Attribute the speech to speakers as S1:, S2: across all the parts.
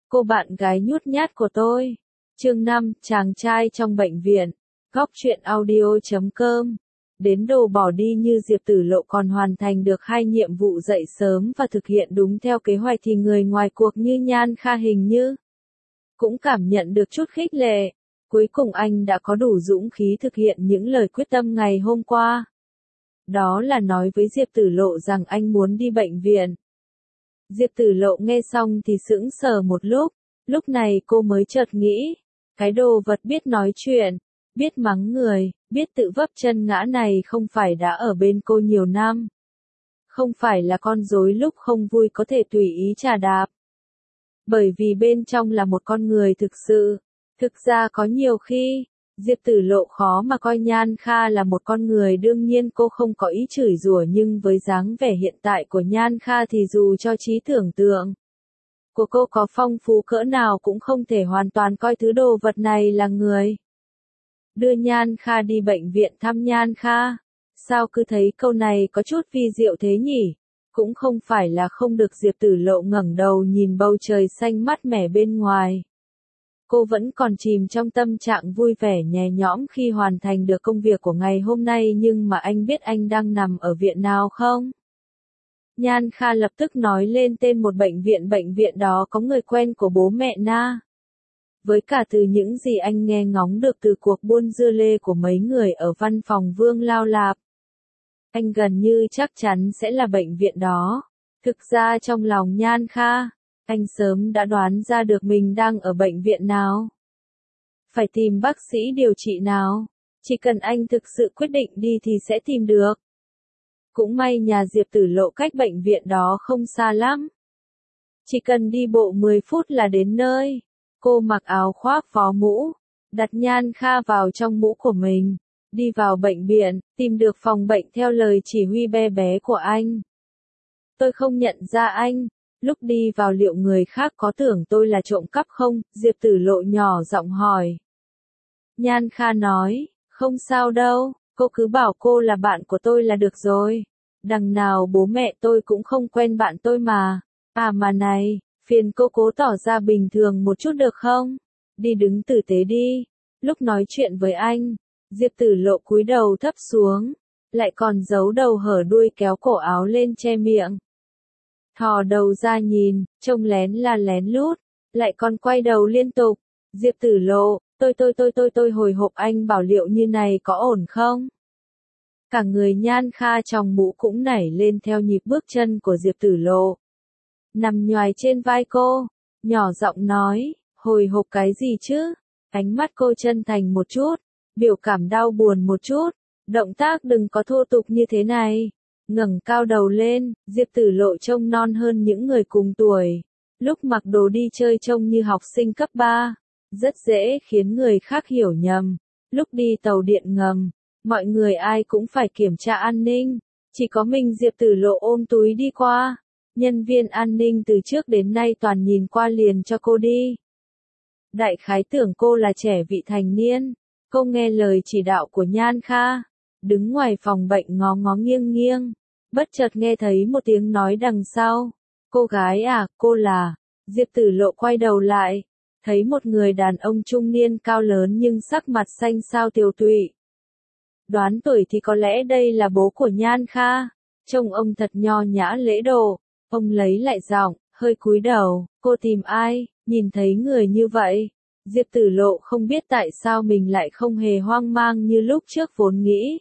S1: Cô bạn gái nhút nhát của tôi. Chương 5, chàng trai trong bệnh viện. Góc truyện audio.com. Đến đồ bỏ đi như Diệp Tử Lộ còn hoàn thành được 2 nhiệm vụ dậy sớm và thực hiện đúng theo kế hoạch thì người ngoài cuộc như Nhan Kha hình như cũng cảm nhận được chút khích lệ. Cuối cùng anh đã có đủ dũng khí thực hiện những lời quyết tâm ngày hôm qua. Đó là nói với Diệp Tử Lộ rằng anh muốn đi bệnh viện. Diệp Tử Lộ nghe xong thì sững sờ một lúc này cô mới chợt nghĩ, cái đồ vật biết nói chuyện, biết mắng người, biết tự vấp chân ngã này không phải đã ở bên cô nhiều năm. Không phải là con rối lúc không vui có thể tùy ý chà đạp. Bởi vì bên trong là một con người thực sự. Thực ra có nhiều khi, Diệp Tử Lộ khó mà coi Nhan Kha là một con người, đương nhiên cô không có ý chửi rủa, nhưng với dáng vẻ hiện tại của Nhan Kha thì dù cho trí tưởng tượng của cô có phong phú cỡ nào cũng không thể hoàn toàn coi thứ đồ vật này là người. Đưa Nhan Kha đi bệnh viện thăm Nhan Kha. Sao cứ thấy câu này có chút vi diệu thế nhỉ? Cũng không phải là không được. Diệp Tử Lộ ngẩng đầu nhìn bầu trời xanh mát mẻ bên ngoài. Cô vẫn còn chìm trong tâm trạng vui vẻ nhẹ nhõm khi hoàn thành được công việc của ngày hôm nay, nhưng mà anh biết anh đang nằm ở viện nào không? Nhan Kha lập tức nói lên tên một bệnh viện đó có người quen của bố mẹ Na. Với cả từ những gì anh nghe ngóng được từ cuộc buôn dưa lê của mấy người ở văn phòng Vương Lao Lạp, anh gần như chắc chắn sẽ là bệnh viện đó. Thực ra trong lòng Nhan Kha, anh sớm đã đoán ra được mình đang ở bệnh viện nào. Phải tìm bác sĩ điều trị nào. Chỉ cần anh thực sự quyết định đi thì sẽ tìm được. Cũng may nhà Diệp Tử Lộ cách bệnh viện đó không xa lắm. Chỉ cần đi bộ 10 phút là đến nơi. Cô mặc áo khoác phó mũ, đặt Nhan Kha vào trong mũ của mình, đi vào bệnh viện, tìm được phòng bệnh theo lời chỉ huy bé bé của anh. Tôi không nhận ra anh. Lúc đi vào liệu người khác có tưởng tôi là trộm cắp không? Diệp Tử Lộ nhỏ giọng hỏi. Nhan Kha nói, không sao đâu, cô cứ bảo cô là bạn của tôi là được rồi. Đằng nào bố mẹ tôi cũng không quen bạn tôi mà. À mà này, phiền cô cố tỏ ra bình thường một chút được không? Đi đứng tử tế đi. Lúc nói chuyện với anh, Diệp Tử Lộ cúi đầu thấp xuống, lại còn giấu đầu hở đuôi kéo cổ áo lên che miệng. Thò đầu ra nhìn, trông lén là lén lút, lại còn quay đầu liên tục. Diệp Tử Lộ, tôi hồi hộp, anh bảo liệu như này có ổn không? Cả người Nhan Kha trong mũ cũng nảy lên theo nhịp bước chân của Diệp Tử Lộ. Nằm nhoài trên vai cô, nhỏ giọng nói, hồi hộp cái gì chứ? Ánh mắt cô chân thành một chút, biểu cảm đau buồn một chút, động tác đừng có thô tục như thế này. Ngẩng cao đầu lên, Diệp Tử Lộ trông non hơn những người cùng tuổi. Lúc mặc đồ đi chơi trông như học sinh cấp 3, rất dễ khiến người khác hiểu nhầm. Lúc đi tàu điện ngầm, mọi người ai cũng phải kiểm tra an ninh, chỉ có mình Diệp Tử Lộ ôm túi đi qua. Nhân viên an ninh từ trước đến nay toàn nhìn qua liền cho cô đi. Đại khái tưởng cô là trẻ vị thành niên. Cô nghe lời chỉ đạo của Nhan Kha, đứng ngoài phòng bệnh ngó ngó nghiêng nghiêng. Bất chợt nghe thấy một tiếng nói đằng sau. Cô gái à, cô là... Diệp Tử Lộ quay đầu lại, thấy một người đàn ông trung niên cao lớn nhưng sắc mặt xanh xao tiều tụy. Đoán tuổi thì có lẽ đây là bố của Nhan Kha. Trông ông thật nho nhã lễ độ. Ông lấy lại giọng, hơi cúi đầu. Cô tìm ai? Nhìn thấy người như vậy, Diệp Tử Lộ không biết tại sao mình lại không hề hoang mang như lúc trước vốn nghĩ.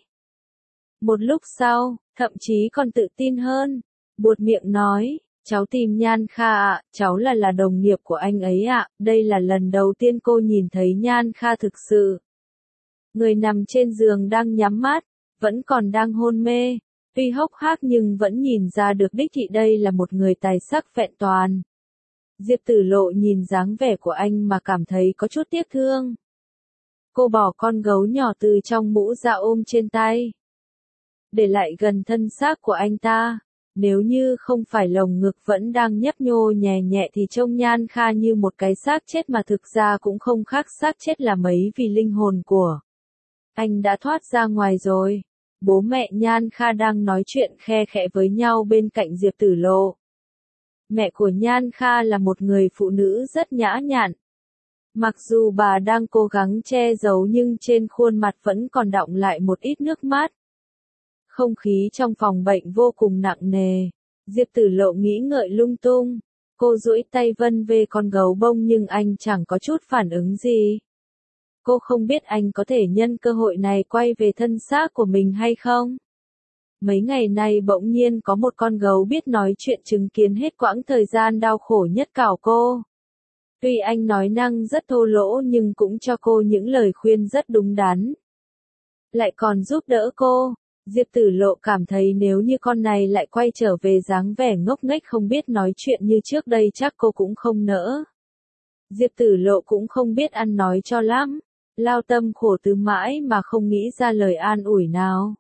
S1: Một lúc sau, thậm chí còn tự tin hơn, buột miệng nói, cháu tìm Nhan Kha ạ, cháu là đồng nghiệp của anh ấy ạ. Đây là lần đầu tiên cô nhìn thấy Nhan Kha thực sự. Người nằm trên giường đang nhắm mắt, vẫn còn đang hôn mê, tuy hốc hác nhưng vẫn nhìn ra được đích thị đây là một người tài sắc vẹn toàn. Diệp Tử Lộ nhìn dáng vẻ của anh mà cảm thấy có chút tiếc thương. Cô bỏ con gấu nhỏ từ trong mũ ra ôm trên tay, để lại gần thân xác của anh ta. Nếu như không phải lồng ngực vẫn đang nhấp nhô nhẹ nhẹ thì trông Nhan Kha như một cái xác chết, mà thực ra cũng không khác xác chết là mấy, vì linh hồn của anh đã thoát ra ngoài rồi. Bố mẹ Nhan Kha đang nói chuyện khe khẽ với nhau bên cạnh Diệp Tử Lộ. Mẹ của Nhan Kha là một người phụ nữ rất nhã nhặn. Mặc dù bà đang cố gắng che giấu nhưng trên khuôn mặt vẫn còn đọng lại một ít nước mắt. Không khí trong phòng bệnh vô cùng nặng nề. Diệp Tử Lộ nghĩ ngợi lung tung. Cô duỗi tay vân về con gấu bông nhưng anh chẳng có chút phản ứng gì. Cô không biết anh có thể nhân cơ hội này quay về thân xác của mình hay không. Mấy ngày nay bỗng nhiên có một con gấu biết nói chuyện chứng kiến hết quãng thời gian đau khổ nhất cảo cô. Tuy anh nói năng rất thô lỗ nhưng cũng cho cô những lời khuyên rất đúng đắn. Lại còn giúp đỡ cô. Diệp Tử Lộ cảm thấy nếu như con này lại quay trở về dáng vẻ ngốc nghếch không biết nói chuyện như trước đây chắc cô cũng không nỡ. Diệp Tử Lộ cũng không biết ăn nói cho lắm. Lao tâm khổ tứ mãi mà không nghĩ ra lời an ủi nào.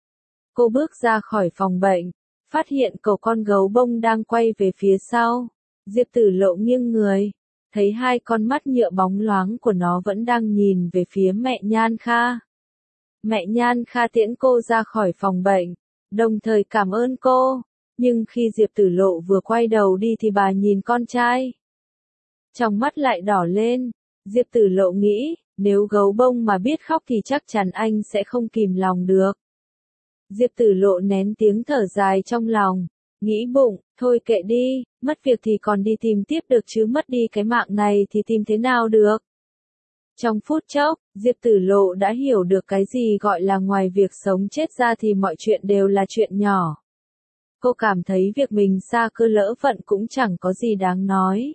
S1: Cô bước ra khỏi phòng bệnh, phát hiện cậu con gấu bông đang quay về phía sau. Diệp Tử Lộ nghiêng người, thấy hai con mắt nhựa bóng loáng của nó vẫn đang nhìn về phía mẹ Nhan Kha. Mẹ Nhan Kha tiễn cô ra khỏi phòng bệnh, đồng thời cảm ơn cô, nhưng khi Diệp Tử Lộ vừa quay đầu đi thì bà nhìn con trai. Trong mắt lại đỏ lên, Diệp Tử Lộ nghĩ, nếu gấu bông mà biết khóc thì chắc chắn anh sẽ không kìm lòng được. Diệp Tử Lộ nén tiếng thở dài trong lòng, nghĩ bụng, thôi kệ đi, mất việc thì còn đi tìm tiếp được chứ mất đi cái mạng này thì tìm thế nào được. Trong phút chốc, Diệp Tử Lộ đã hiểu được cái gì gọi là ngoài việc sống chết ra thì mọi chuyện đều là chuyện nhỏ. Cô cảm thấy việc mình xa cơ lỡ phận cũng chẳng có gì đáng nói.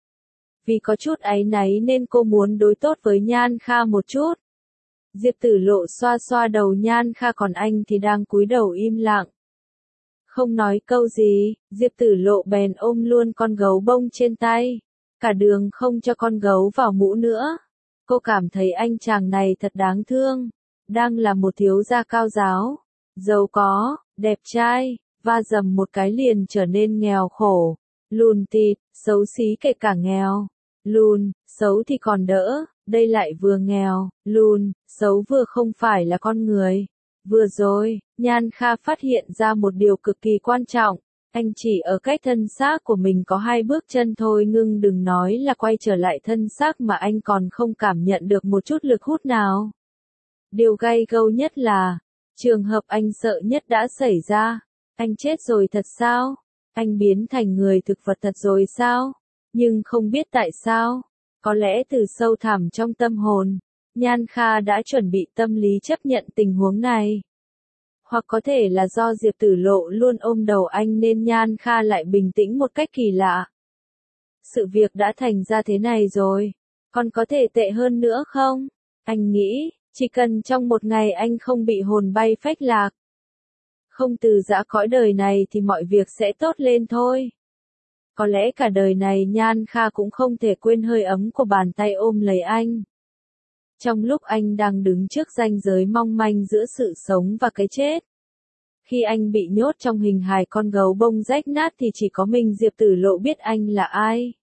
S1: Vì có chút áy náy nên cô muốn đối tốt với Nhan Kha một chút. Diệp Tử Lộ xoa xoa đầu Nhan Kha còn anh thì đang cúi đầu im lặng. Không nói câu gì, Diệp Tử Lộ bèn ôm luôn con gấu bông trên tay. Cả đường không cho con gấu vào mũ nữa. Cô cảm thấy anh chàng này thật đáng thương. Đang là một thiếu gia cao giáo, giàu có, đẹp trai, va dầm một cái liền trở nên nghèo khổ, lùn tịt, xấu xí kể cả nghèo. Lùn, xấu thì còn đỡ, đây lại vừa nghèo, lùn, xấu vừa không phải là con người. Vừa rồi, Nhan Kha phát hiện ra một điều cực kỳ quan trọng, anh chỉ ở cách thân xác của mình có 2 bước chân thôi đừng nói là quay trở lại thân xác mà anh còn không cảm nhận được một chút lực hút nào. Điều gay gâu nhất là, trường hợp anh sợ nhất đã xảy ra, anh chết rồi thật sao? Anh biến thành người thực vật thật rồi sao? Nhưng không biết tại sao, có lẽ từ sâu thẳm trong tâm hồn, Nhan Kha đã chuẩn bị tâm lý chấp nhận tình huống này. Hoặc có thể là do Diệp Tử Lộ luôn ôm đầu anh nên Nhan Kha lại bình tĩnh một cách kỳ lạ. Sự việc đã thành ra thế này rồi, còn có thể tệ hơn nữa không? Anh nghĩ, chỉ cần trong một ngày anh không bị hồn bay phách lạc, không từ giã cõi đời này thì mọi việc sẽ tốt lên thôi. Có lẽ cả đời này Nhan Kha cũng không thể quên hơi ấm của bàn tay ôm lấy anh. Trong lúc anh đang đứng trước ranh giới mong manh giữa sự sống và cái chết. Khi anh bị nhốt trong hình hài con gấu bông rách nát thì chỉ có mình Diệp Tử Lộ biết anh là ai.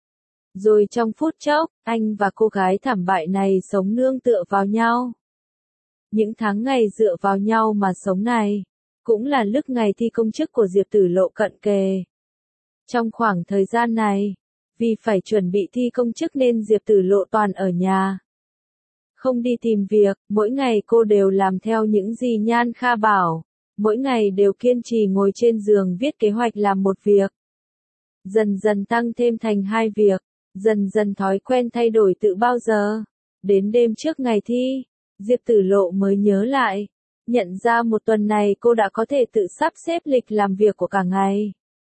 S1: Rồi trong phút chốc, anh và cô gái thảm bại này sống nương tựa vào nhau. Những tháng ngày dựa vào nhau mà sống này, cũng là lúc ngày thi công chức của Diệp Tử Lộ cận kề. Trong khoảng thời gian này, vì phải chuẩn bị thi công chức nên Diệp Tử Lộ toàn ở nhà. Không đi tìm việc, mỗi ngày cô đều làm theo những gì Nhan Kha bảo, mỗi ngày đều kiên trì ngồi trên giường viết kế hoạch làm một việc. Dần dần tăng thêm thành 2 việc, dần dần thói quen thay đổi tự bao giờ. Đến đêm trước ngày thi, Diệp Tử Lộ mới nhớ lại, nhận ra một tuần này cô đã có thể tự sắp xếp lịch làm việc của cả ngày.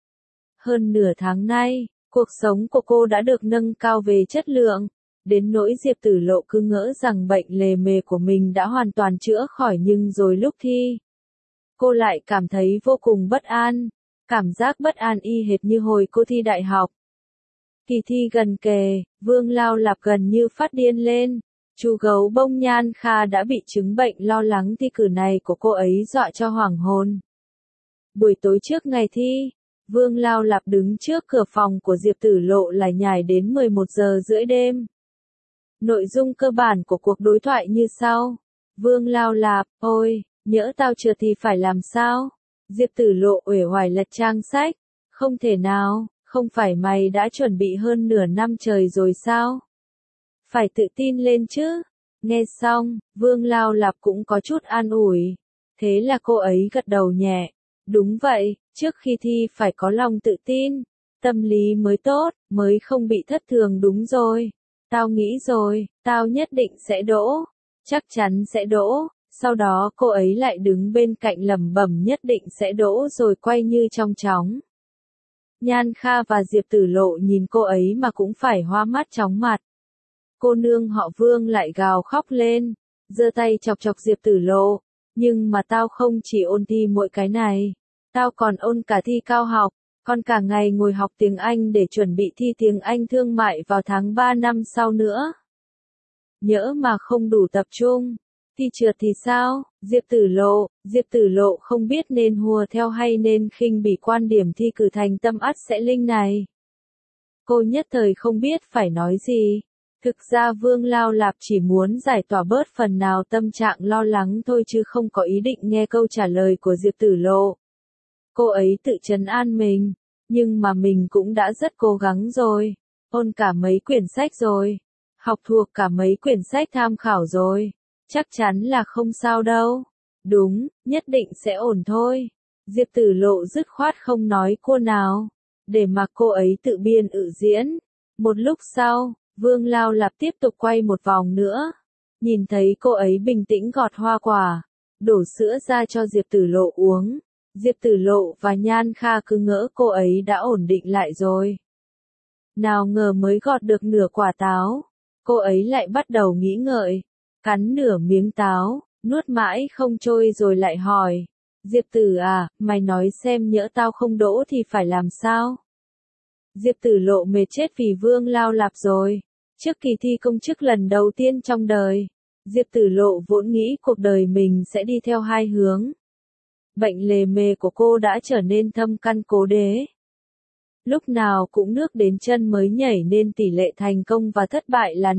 S1: Hơn nửa tháng nay, cuộc sống của cô đã được nâng cao về chất lượng, đến nỗi Diệp Tử Lộ cứ ngỡ rằng bệnh lề mề của mình đã hoàn toàn chữa khỏi nhưng rồi lúc thi, cô lại cảm thấy vô cùng bất an, cảm giác bất an y hệt như hồi cô thi đại học. Kỳ thi gần kề, Vương Lao Lạp gần như phát điên lên, chú gấu bông Nhan Kha đã bị chứng bệnh lo lắng thi cử này của cô ấy dọa cho hoảng hồn. Buổi tối trước ngày thi, Vương Lao Lạp đứng trước cửa phòng của Diệp Tử Lộ lải nhải đến 11 giờ rưỡi đêm. Nội dung cơ bản của cuộc đối thoại như sau. Vương Lao Lạp, ôi, nhỡ tao trượt thì phải làm sao? Diệp Tử Lộ uể oải lật trang sách. Không thể nào, Không phải mày đã chuẩn bị hơn nửa năm trời rồi sao? Phải tự tin lên chứ. Nghe xong, Vương Lao Lạp cũng có chút an ủi. Thế là cô ấy gật đầu nhẹ. Đúng vậy, trước khi thi phải có lòng tự tin. Tâm lý mới tốt, mới không bị thất thường đúng rồi. Tao nghĩ rồi, tao nhất định sẽ đỗ. Chắc chắn sẽ đỗ. Sau đó cô ấy lại đứng bên cạnh lẩm bẩm nhất định sẽ đỗ rồi quay như trong chóng. Nhan Kha và Diệp Tử Lộ nhìn cô ấy mà cũng phải hoa mắt chóng mặt. Cô nương họ Vương lại gào khóc lên, giơ tay chọc chọc Diệp Tử Lộ. Nhưng mà tao không chỉ ôn thi mỗi cái này. Tao còn ôn cả thi cao học, còn cả ngày ngồi học tiếng Anh để chuẩn bị thi tiếng Anh thương mại vào tháng 3 năm sau nữa. Nhỡ mà không đủ tập trung, thi trượt thì sao? Diệp Tử Lộ không biết nên hùa theo hay nên khinh bỉ quan điểm thi cử thành tâm ắt sẽ linh này. Cô nhất thời không biết phải nói gì. Thực ra Vương Lao Lạp chỉ muốn giải tỏa bớt phần nào tâm trạng lo lắng thôi chứ không có ý định nghe câu trả lời của Diệp Tử Lộ. Cô ấy tự trấn an mình, nhưng mà mình cũng đã rất cố gắng rồi, ôn cả mấy quyển sách rồi, học thuộc cả mấy quyển sách tham khảo rồi, chắc chắn là không sao đâu. Đúng, nhất định sẽ ổn thôi. Diệp Tử Lộ dứt khoát không nói cô nào, để mặc cô ấy tự biên diễn. Một lúc sau, Vương Lao Lạp tiếp tục quay một vòng nữa. Nhìn thấy cô ấy bình tĩnh gọt hoa quả, đổ sữa ra cho Diệp Tử Lộ uống. Diệp Tử Lộ và Nhan Kha cứ ngỡ cô ấy đã ổn định lại rồi. Nào ngờ mới gọt được nửa quả táo, cô ấy lại bắt đầu nghĩ ngợi, cắn nửa miếng táo, nuốt mãi không trôi rồi lại hỏi. Diệp Tử à, mày nói xem nhỡ tao không đỗ thì phải làm sao? Diệp Tử Lộ mệt chết vì Vương Lao Lạp rồi. Trước kỳ thi công chức lần đầu tiên trong đời, Diệp Tử Lộ vốn nghĩ cuộc đời mình sẽ đi theo hai hướng. Bệnh lề mề của cô đã trở nên thâm căn cố đế. Lúc nào cũng nước đến chân mới nhảy nên tỷ lệ thành công và thất bại là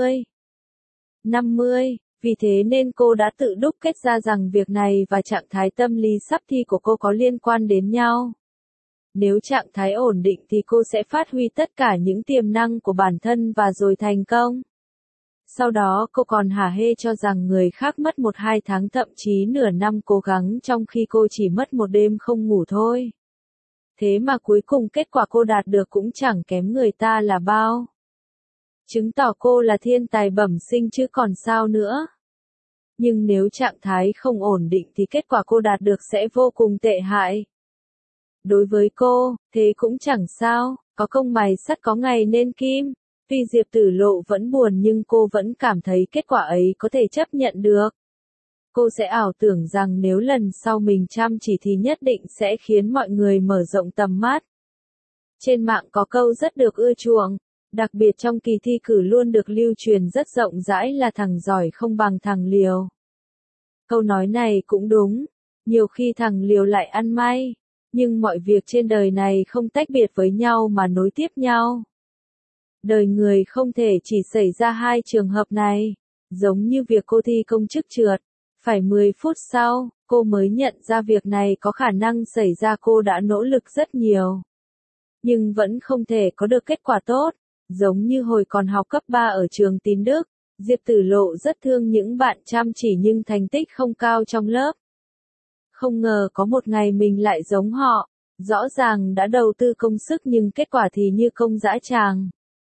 S1: 50. Vì thế nên cô đã tự đúc kết ra rằng việc này và trạng thái tâm lý sắp thi của cô có liên quan đến nhau. Nếu trạng thái ổn định thì cô sẽ phát huy tất cả những tiềm năng của bản thân và rồi thành công. Sau đó cô còn hả hê cho rằng người khác mất 1-2 tháng thậm chí nửa năm cố gắng trong khi cô chỉ mất một đêm không ngủ thôi. Thế mà cuối cùng kết quả cô đạt được cũng chẳng kém người ta là bao. Chứng tỏ cô là thiên tài bẩm sinh chứ còn sao nữa. Nhưng nếu trạng thái không ổn định thì kết quả cô đạt được sẽ vô cùng tệ hại. Đối với cô, thế cũng chẳng sao, có công mài sắt có ngày nên kim. Tuy Diệp Tử Lộ vẫn buồn nhưng cô vẫn cảm thấy kết quả ấy có thể chấp nhận được. Cô sẽ ảo tưởng rằng nếu lần sau mình chăm chỉ thì nhất định sẽ khiến mọi người mở rộng tầm mắt. Trên mạng có câu rất được ưa chuộng, đặc biệt trong kỳ thi cử luôn được lưu truyền rất rộng rãi là thằng giỏi không bằng thằng liều. Câu nói này cũng đúng, nhiều khi thằng liều lại ăn may, nhưng mọi việc trên đời này không tách biệt với nhau mà nối tiếp nhau. Đời người không thể chỉ xảy ra hai trường hợp này, giống như việc cô thi công chức trượt, phải 10 phút sau, cô mới nhận ra việc này có khả năng xảy ra. Cô đã nỗ lực rất nhiều, nhưng vẫn không thể có được kết quả tốt, giống như hồi còn học cấp 3 ở trường Tín Đức, Diệp Tử Lộ rất thương những bạn chăm chỉ nhưng thành tích không cao trong lớp. Không ngờ có một ngày mình lại giống họ, rõ ràng đã đầu tư công sức nhưng kết quả thì như công dã tràng.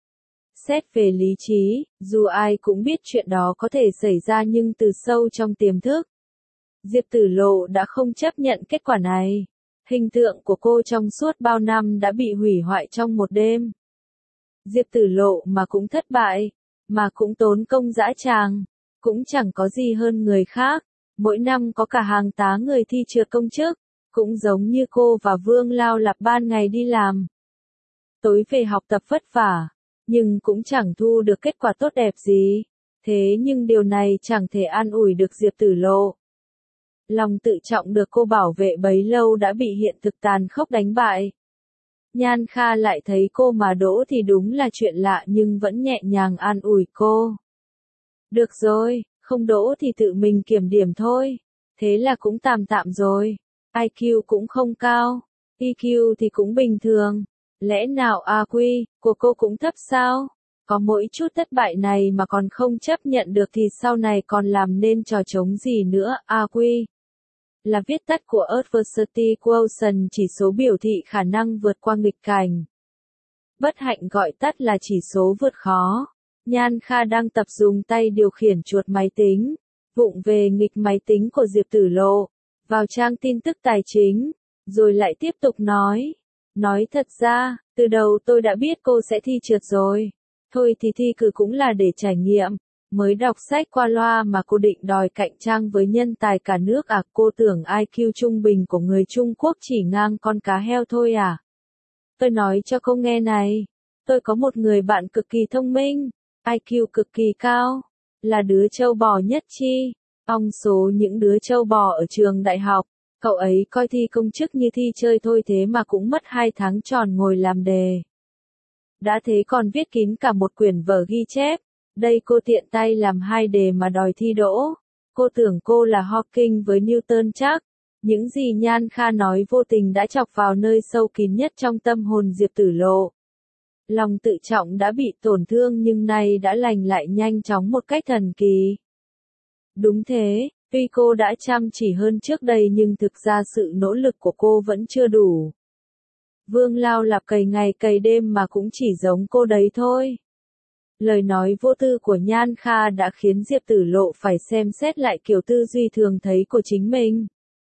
S1: Xét về lý trí, dù ai cũng biết chuyện đó có thể xảy ra nhưng từ sâu trong tiềm thức, Diệp Tử Lộ đã không chấp nhận kết quả này. Hình tượng của cô trong suốt bao năm đã bị hủy hoại trong một đêm. Diệp Tử Lộ mà cũng thất bại, mà cũng tốn công dã tràng, cũng chẳng có gì hơn người khác. Mỗi năm có cả hàng tá người thi trượt công chức, cũng giống như cô và Vương Lao Lạp ban ngày đi làm, tối về học tập vất vả, nhưng cũng chẳng thu được kết quả tốt đẹp gì. Thế nhưng điều này chẳng thể an ủi được Diệp Tử Lộ. Lòng tự trọng được cô bảo vệ bấy lâu đã bị hiện thực tàn khốc đánh bại. Nhan Kha lại thấy cô mà đỗ thì đúng là chuyện lạ nhưng vẫn nhẹ nhàng an ủi cô. Được rồi, không đỗ thì tự mình kiểm điểm thôi. Thế là cũng tạm tạm rồi. IQ cũng không cao, EQ thì cũng bình thường. Lẽ nào IQ của cô cũng thấp sao? Có mỗi chút thất bại này mà còn không chấp nhận được thì sau này còn làm nên trò trống gì nữa? IQ là viết tắt của Adversity Quotient, chỉ số biểu thị khả năng vượt qua nghịch cảnh. Bất hạnh gọi tắt là chỉ số vượt khó. Nhan Kha đang tập dùng tay điều khiển chuột máy tính, vụng về nghịch máy tính của Diệp Tử Lộ, vào trang tin tức tài chính, rồi lại tiếp tục nói. Nói thật ra, từ đầu tôi đã biết cô sẽ thi trượt rồi. Thôi thì thi cử cũng là để trải nghiệm. Mới đọc sách qua loa mà cô định đòi cạnh tranh với nhân tài cả nước à? Cô tưởng IQ trung bình của người Trung Quốc chỉ ngang con cá heo thôi à? Tôi nói cho cô nghe này, tôi có một người bạn cực kỳ thông minh, IQ cực kỳ cao, là đứa trâu bò nhất chi, trong số những đứa trâu bò ở trường đại học. Cậu ấy coi thi công chức như thi chơi thôi, thế mà cũng mất 2 tháng tròn ngồi làm đề. Đã thế còn viết kín cả một quyển vở ghi chép. Đây cô tiện tay làm 2 đề mà đòi thi đỗ. Cô tưởng cô là Hawking với Newton chắc. Những gì Nhan Kha nói vô tình đã chọc vào nơi sâu kín nhất trong tâm hồn Diệp Tử Lộ. Lòng tự trọng đã bị tổn thương nhưng nay đã lành lại nhanh chóng một cách thần kỳ. Đúng thế, tuy cô đã chăm chỉ hơn trước đây nhưng thực ra sự nỗ lực của cô vẫn chưa đủ. Vương Lao Lạp cày ngày cày đêm mà cũng chỉ giống cô đấy thôi. Lời nói vô tư của Nhan Kha đã khiến Diệp Tử Lộ phải xem xét lại kiểu tư duy thường thấy của chính mình.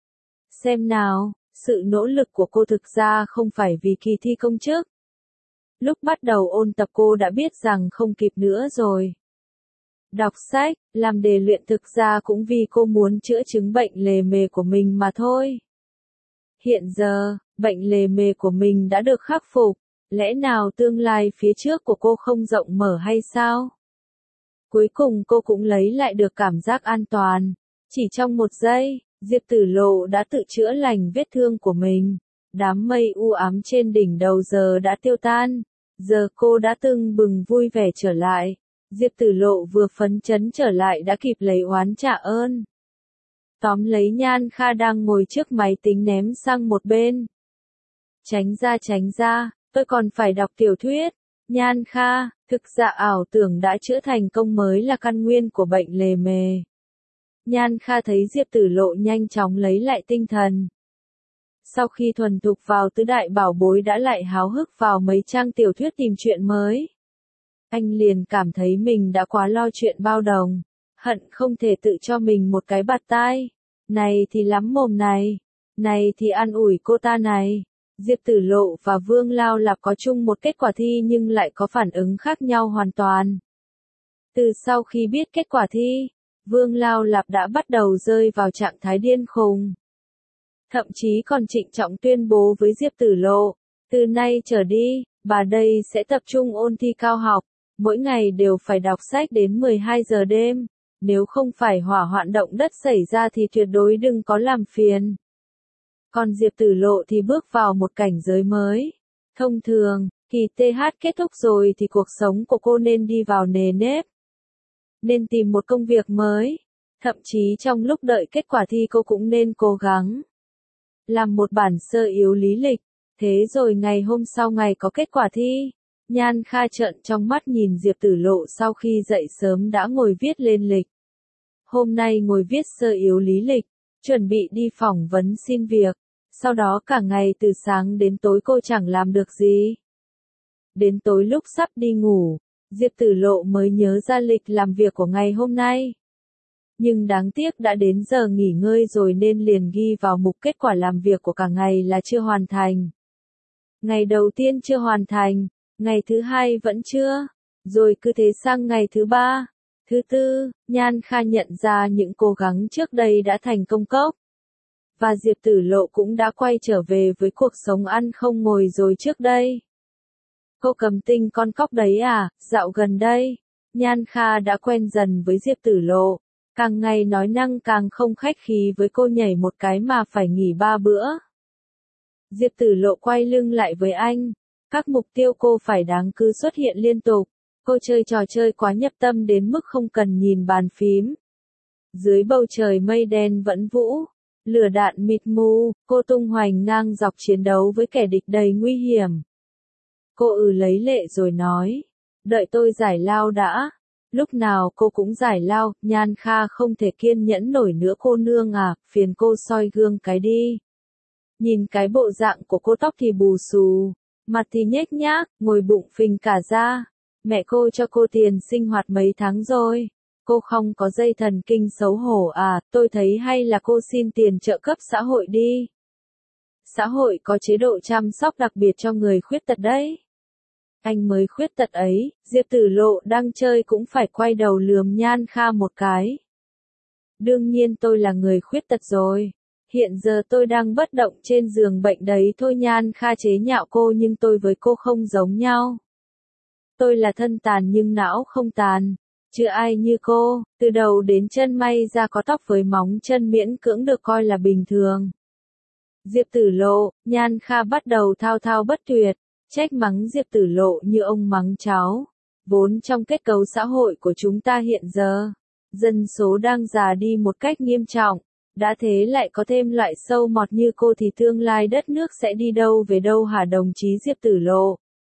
S1: Xem nào, sự nỗ lực của cô thực ra không phải vì kỳ thi công chức. Lúc bắt đầu ôn tập cô đã biết rằng không kịp nữa rồi. Đọc sách, làm đề luyện thực ra cũng vì cô muốn chữa chứng bệnh lề mề của mình mà thôi. Hiện giờ, bệnh lề mề của mình đã được khắc phục. Lẽ nào tương lai phía trước của cô không rộng mở hay sao? Cuối cùng cô cũng lấy lại được cảm giác an toàn. Chỉ trong 1 giây, Diệp Tử Lộ đã tự chữa lành vết thương của mình. Đám mây u ám trên đỉnh đầu giờ đã tiêu tan. Giờ cô đã tưng bừng vui vẻ trở lại. Diệp Tử Lộ vừa phấn chấn trở lại đã kịp lấy oán trả ơn. Tóm lấy Nhan Kha đang ngồi trước máy tính ném sang một bên. Tránh ra, tôi còn phải đọc tiểu thuyết. Nhan Kha, thực ra ảo tưởng đã chữa thành công mới là căn nguyên của bệnh lề mề. Nhan Kha thấy Diệp Tử Lộ nhanh chóng lấy lại tinh thần. Sau khi thuần thục vào tứ đại bảo bối đã lại háo hức vào mấy trang tiểu thuyết tìm chuyện mới. Anh liền cảm thấy mình đã quá lo chuyện bao đồng, hận không thể tự cho mình một cái bạt tai. Này thì lắm mồm này thì an ủi cô ta này. Diệp Tử Lộ và Vương Lao Lạp có chung một kết quả thi nhưng lại có phản ứng khác nhau hoàn toàn. Từ sau khi biết kết quả thi, Vương Lao Lạp đã bắt đầu rơi vào trạng thái điên khùng. Thậm chí còn trịnh trọng tuyên bố với Diệp Tử Lộ, từ nay trở đi, bà đây sẽ tập trung ôn thi cao học, mỗi ngày đều phải đọc sách đến 12 giờ đêm, nếu không phải hỏa hoạn động đất xảy ra thì tuyệt đối đừng có làm phiền. Còn Diệp Tử Lộ thì bước vào một cảnh giới mới. Thông thường, kỳ TH kết thúc rồi thì cuộc sống của cô nên đi vào nề nếp. Nên tìm một công việc mới. Thậm chí trong lúc đợi kết quả thi cô cũng nên cố gắng làm một bản sơ yếu lý lịch. Thế rồi ngày hôm sau ngày có kết quả thi, Nhan Kha trợn trong mắt nhìn Diệp Tử Lộ sau khi dậy sớm đã ngồi viết lên lịch. Hôm nay ngồi viết sơ yếu lý lịch, chuẩn bị đi phỏng vấn xin việc. Sau đó cả ngày từ sáng đến tối cô chẳng làm được gì. Đến tối lúc sắp đi ngủ, Diệp Tử Lộ mới nhớ ra lịch làm việc của ngày hôm nay. Nhưng đáng tiếc đã đến giờ nghỉ ngơi rồi nên liền ghi vào mục kết quả làm việc của cả ngày là chưa hoàn thành. Ngày đầu tiên chưa hoàn thành, ngày thứ 2 vẫn chưa, rồi cứ thế sang ngày thứ 3, thứ 4, Nhan Kha nhận ra những cố gắng trước đây đã thành công cốc. Và Diệp Tử Lộ cũng đã quay trở về với cuộc sống ăn không ngồi rồi trước đây. Cô Cầm Tinh con cóc đấy à, dạo gần đây, Nhan Kha đã quen dần với Diệp Tử Lộ, càng ngày nói năng càng không khách khí với cô, nhảy một cái mà phải nghỉ 3 bữa. Diệp Tử Lộ quay lưng lại với anh, các mục tiêu cô phải đáng cứ xuất hiện liên tục, cô chơi trò chơi quá nhập tâm đến mức không cần nhìn bàn phím. Dưới bầu trời mây đen vẫn vũ. Lửa đạn mịt mù, cô tung hoành ngang dọc chiến đấu với kẻ địch đầy nguy hiểm. Cô lấy lệ rồi nói. Đợi tôi giải lao đã. Lúc nào cô cũng giải lao, Nhan Kha không thể kiên nhẫn nổi nữa cô nương à, phiền cô soi gương cái đi. Nhìn cái bộ dạng của cô, tóc thì bù xù, mặt thì nhếch nhác, ngồi bụng phình cả ra. Mẹ cô cho cô tiền sinh hoạt mấy tháng rồi. Cô không có dây thần kinh xấu hổ à, tôi thấy hay là cô xin tiền trợ cấp xã hội đi. Xã hội có chế độ chăm sóc đặc biệt cho người khuyết tật đấy. Anh mới khuyết tật ấy, Diệp Tử Lộ đang chơi cũng phải quay đầu lườm Nhan Kha một cái. Đương nhiên tôi là người khuyết tật rồi. Hiện giờ tôi đang bất động trên giường bệnh đấy thôi. Nhan Kha chế nhạo cô, nhưng tôi với cô không giống nhau. Tôi là thân tàn nhưng não không tàn. Chưa ai như cô, từ đầu đến chân may ra có tóc với móng chân miễn cưỡng được coi là bình thường. Diệp Tử Lộ, Nhan Kha bắt đầu thao thao bất tuyệt, trách mắng Diệp Tử Lộ như ông mắng cháu. Vốn trong kết cấu xã hội của chúng ta hiện giờ, dân số đang già đi một cách nghiêm trọng, đã thế lại có thêm loại sâu mọt như cô thì tương lai đất nước sẽ đi đâu về đâu hả đồng chí Diệp Tử Lộ?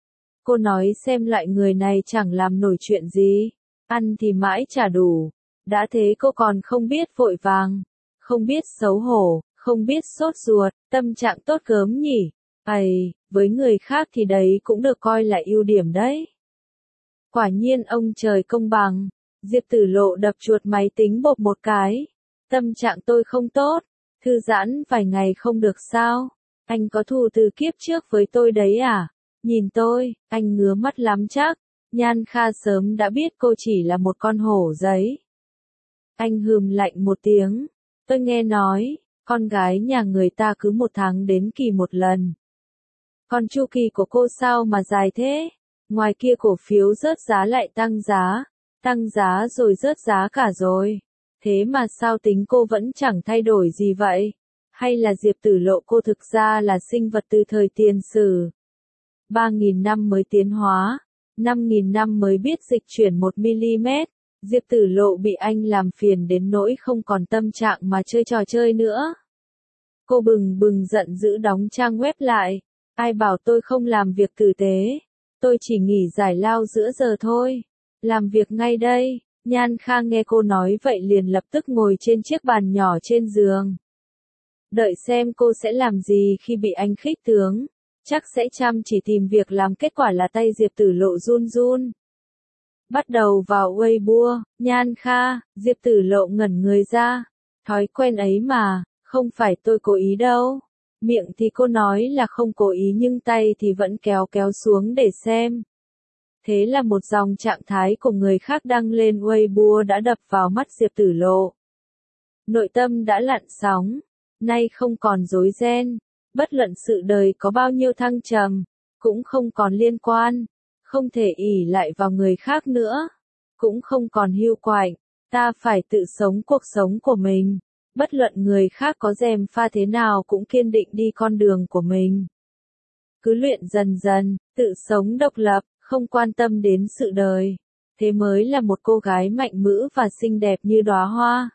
S1: Cô nói xem loại người này chẳng làm nổi chuyện gì, ăn thì mãi chả đủ, đã thế cô còn không biết vội vàng, không biết xấu hổ, không biết sốt ruột, tâm trạng tốt gớm nhỉ? Với người khác thì đấy cũng được coi là ưu điểm đấy. Quả nhiên ông trời công bằng. Diệp Tử Lộ đập chuột máy tính bộp một cái. Tâm trạng tôi không tốt, thư giãn vài ngày không được sao? Anh có thù từ kiếp trước với tôi đấy à? Nhìn tôi, anh ngứa mắt lắm chắc. Nhan Kha sớm đã biết cô chỉ là một con hổ giấy. Anh hừm lạnh một tiếng. Tôi nghe nói, con gái nhà người ta cứ một tháng đến kỳ một lần. Còn chu kỳ của cô sao mà dài thế? Ngoài kia cổ phiếu rớt giá lại tăng giá rồi rớt giá cả rồi. Thế mà sao tính cô vẫn chẳng thay đổi gì vậy? Hay là Diệp Tử Lộ cô thực ra là sinh vật từ thời tiền sử? 3.000 năm mới tiến hóa, 5.000 năm mới biết dịch chuyển 1mm. Diệp Tử Lộ bị anh làm phiền đến nỗi không còn tâm trạng mà chơi trò chơi nữa. Cô bừng giận dữ đóng trang web lại. Ai bảo tôi không làm việc tử tế? Tôi chỉ nghỉ giải lao giữa giờ thôi. Làm việc ngay đây. Nhan Kha nghe cô nói vậy liền lập tức ngồi trên chiếc bàn nhỏ trên giường. Đợi xem cô sẽ làm gì khi bị anh khích tướng. Chắc sẽ chăm chỉ tìm việc làm, kết quả là tay Diệp Tử Lộ run run. Bắt đầu vào Weibo, Nhan Kha, Diệp Tử Lộ ngẩn người ra. Thói quen ấy mà, không phải tôi cố ý đâu. Miệng thì cô nói là không cố ý nhưng tay thì vẫn kéo xuống để xem. Thế là một dòng trạng thái của người khác đăng lên Weibo đã đập vào mắt Diệp Tử Lộ. Nội tâm đã lặn sóng, nay không còn rối ren, bất luận sự đời có bao nhiêu thăng trầm, cũng không còn liên quan, không thể ỷ lại vào người khác nữa, cũng không còn hiu quạnh, ta phải tự sống cuộc sống của mình. Bất luận người khác có gièm pha thế nào cũng kiên định đi con đường của mình. Cứ luyện dần dần, tự sống độc lập, không quan tâm đến sự đời. Thế mới là một cô gái mạnh mẽ và xinh đẹp như đóa hoa.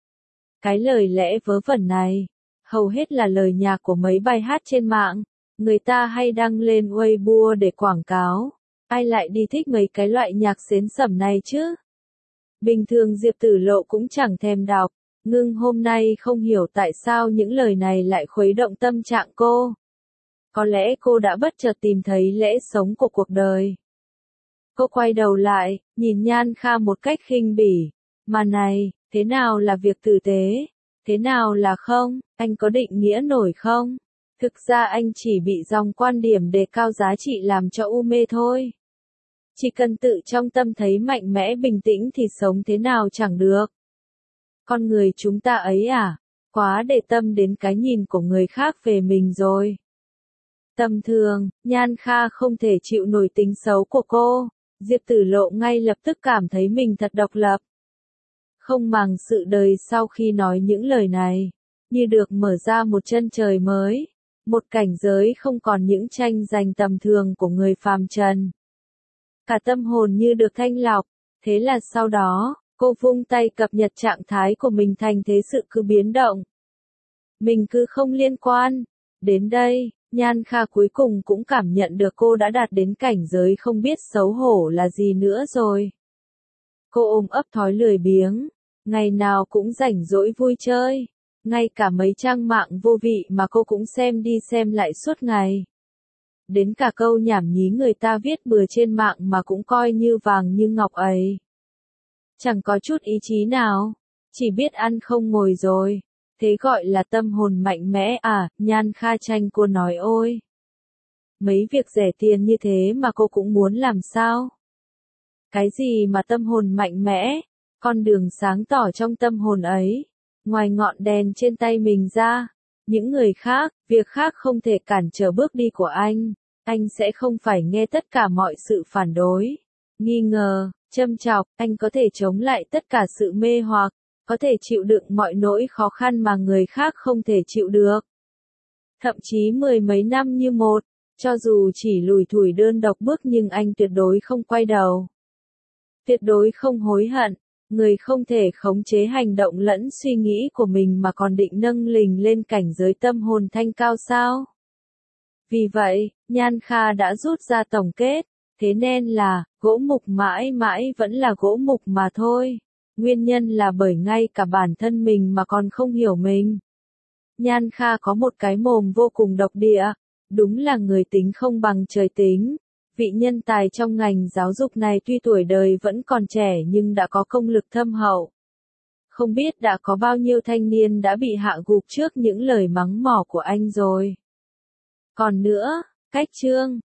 S1: Cái lời lẽ vớ vẩn này, hầu hết là lời nhạc của mấy bài hát trên mạng. Người ta hay đăng lên Weibo để quảng cáo. Ai lại đi thích mấy cái loại nhạc xến xẩm này chứ? Bình thường Diệp Tử Lộ cũng chẳng thèm đọc. Nhưng hôm nay không hiểu tại sao những lời này lại khuấy động tâm trạng cô. Có lẽ cô đã bất chợt tìm thấy lẽ sống của cuộc đời. Cô quay đầu lại, nhìn Nhan Kha một cách khinh bỉ. Mà này, thế nào là việc tử tế? Thế nào là không? Anh có định nghĩa nổi không? Thực ra anh chỉ bị dòng quan điểm đề cao giá trị làm cho u mê thôi. Chỉ cần tự trong tâm thấy mạnh mẽ bình tĩnh thì sống thế nào chẳng được. Con người chúng ta ấy à, quá để tâm đến cái nhìn của người khác về mình rồi. Tầm thường, Nhan Kha không thể chịu nổi tính xấu của cô. Diệp Tử Lộ ngay lập tức cảm thấy mình thật độc lập. Không màng sự đời sau khi nói những lời này, như được mở ra một chân trời mới, một cảnh giới không còn những tranh giành tầm thường của người phàm trần. Cả tâm hồn như được thanh lọc, thế là sau đó, cô vung tay cập nhật trạng thái của mình thành thế sự cứ biến động. Mình cứ không liên quan. Đến đây, Nhan Kha cuối cùng cũng cảm nhận được cô đã đạt đến cảnh giới không biết xấu hổ là gì nữa rồi. Cô ôm ấp thói lười biếng, ngày nào cũng rảnh rỗi vui chơi, ngay cả mấy trang mạng vô vị mà cô cũng xem đi xem lại suốt ngày. Đến cả câu nhảm nhí người ta viết bừa trên mạng mà cũng coi như vàng như ngọc ấy. Chẳng có chút ý chí nào, chỉ biết ăn không ngồi rồi. Thế gọi là tâm hồn mạnh mẽ à, Nhan Kha tranh cô nói ôi. Mấy việc rẻ tiền như thế mà cô cũng muốn làm sao? Cái gì mà tâm hồn mạnh mẽ, con đường sáng tỏ trong tâm hồn ấy, ngoài ngọn đèn trên tay mình ra, những người khác, việc khác không thể cản trở bước đi của anh sẽ không phải nghe tất cả mọi sự phản đối, nghi ngờ, châm chọc, anh có thể chống lại tất cả sự mê hoặc, có thể chịu đựng mọi nỗi khó khăn mà người khác không thể chịu được. Thậm chí mười mấy năm như một, cho dù chỉ lủi thủi đơn độc bước nhưng anh tuyệt đối không quay đầu. Tuyệt đối không hối hận, người không thể khống chế hành động lẫn suy nghĩ của mình mà còn định nâng mình lên cảnh giới tâm hồn thanh cao sao? Vì vậy, Nhan Kha đã rút ra tổng kết, thế nên là, gỗ mục mãi mãi vẫn là gỗ mục mà thôi. Nguyên nhân là bởi ngay cả bản thân mình mà còn không hiểu mình. Nhan Kha có một cái mồm vô cùng độc địa, đúng là người tính không bằng trời tính. Vị nhân tài trong ngành giáo dục này tuy tuổi đời vẫn còn trẻ nhưng đã có công lực thâm hậu. Không biết đã có bao nhiêu thanh niên đã bị hạ gục trước những lời mắng mỏ của anh rồi. Còn nữa, cách chương